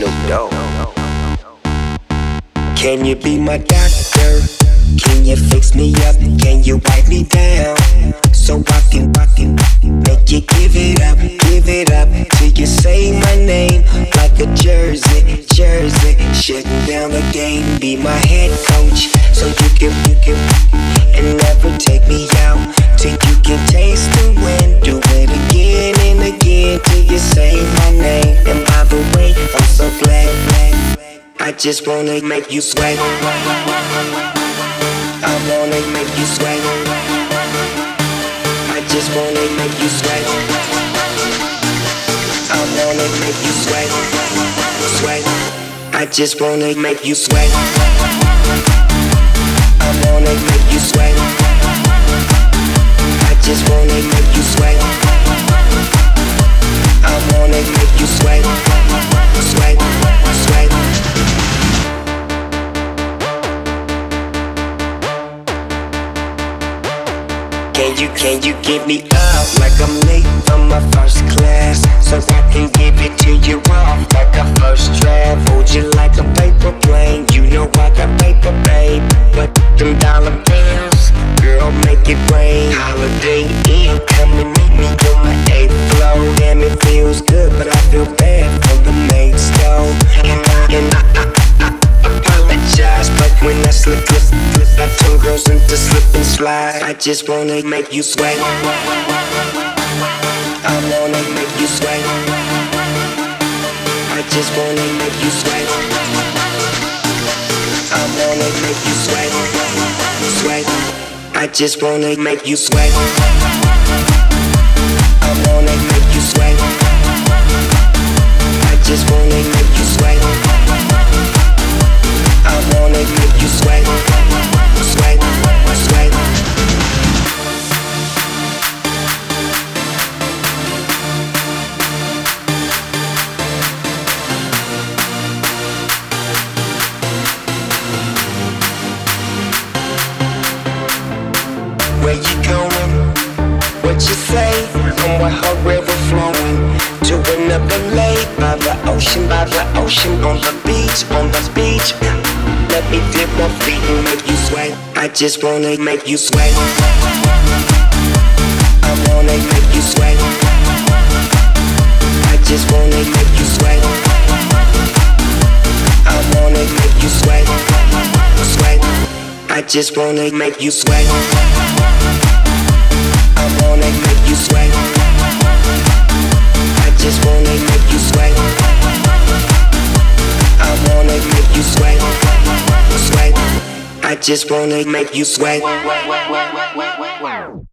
Snoop Dogg. Can you be my doctor? Can you fix me up? Can you wipe me down? So I can make you give it up till you say my name like a jersey. Shutting down the game, be my head coach, so you can and never take me out till you can taste the wind. Do it again and again till you say my name. And by the way, I'm so glad. I just wanna make you sweat. I wanna make you sweat. I just wanna make you sweat. I wanna make you sweat. I just wanna make you sweat. I wanna make you sweat. I just wanna make you sweat. I wanna make you sweat. Can you give me up like I'm late from my first class, so I can give it to you off like a first draft? Hold you like a paper plane, you know I got paper, babe. But them dollar bills, girl, make it rain. Holiday Inn, come and meet me on my 8th floor. Damn, it feels good, but I feel bad for the maids though. And I apologize, but when I slip, I turn girls into slip and slide. I just wanna make you sweat. I wanna make you sweat. I just wanna make you sweat. I wanna make you sweat. I just wanna make you sweat. I wanna make you sweat. I just wanna make you sweat. I wanna make you sweat. Where you going? What you say? I'm with her river flowing to another lake by the ocean, on the beach. Let me dip my feet and make you sweat. I just wanna make you sweat. I wanna make you sweat. I just wanna make you sweat. I wanna make you sweat. I just wanna make you sweat. I wanna make you sweat. I just wanna make you sweat. I wanna make you sweat. I just wanna make you sweat.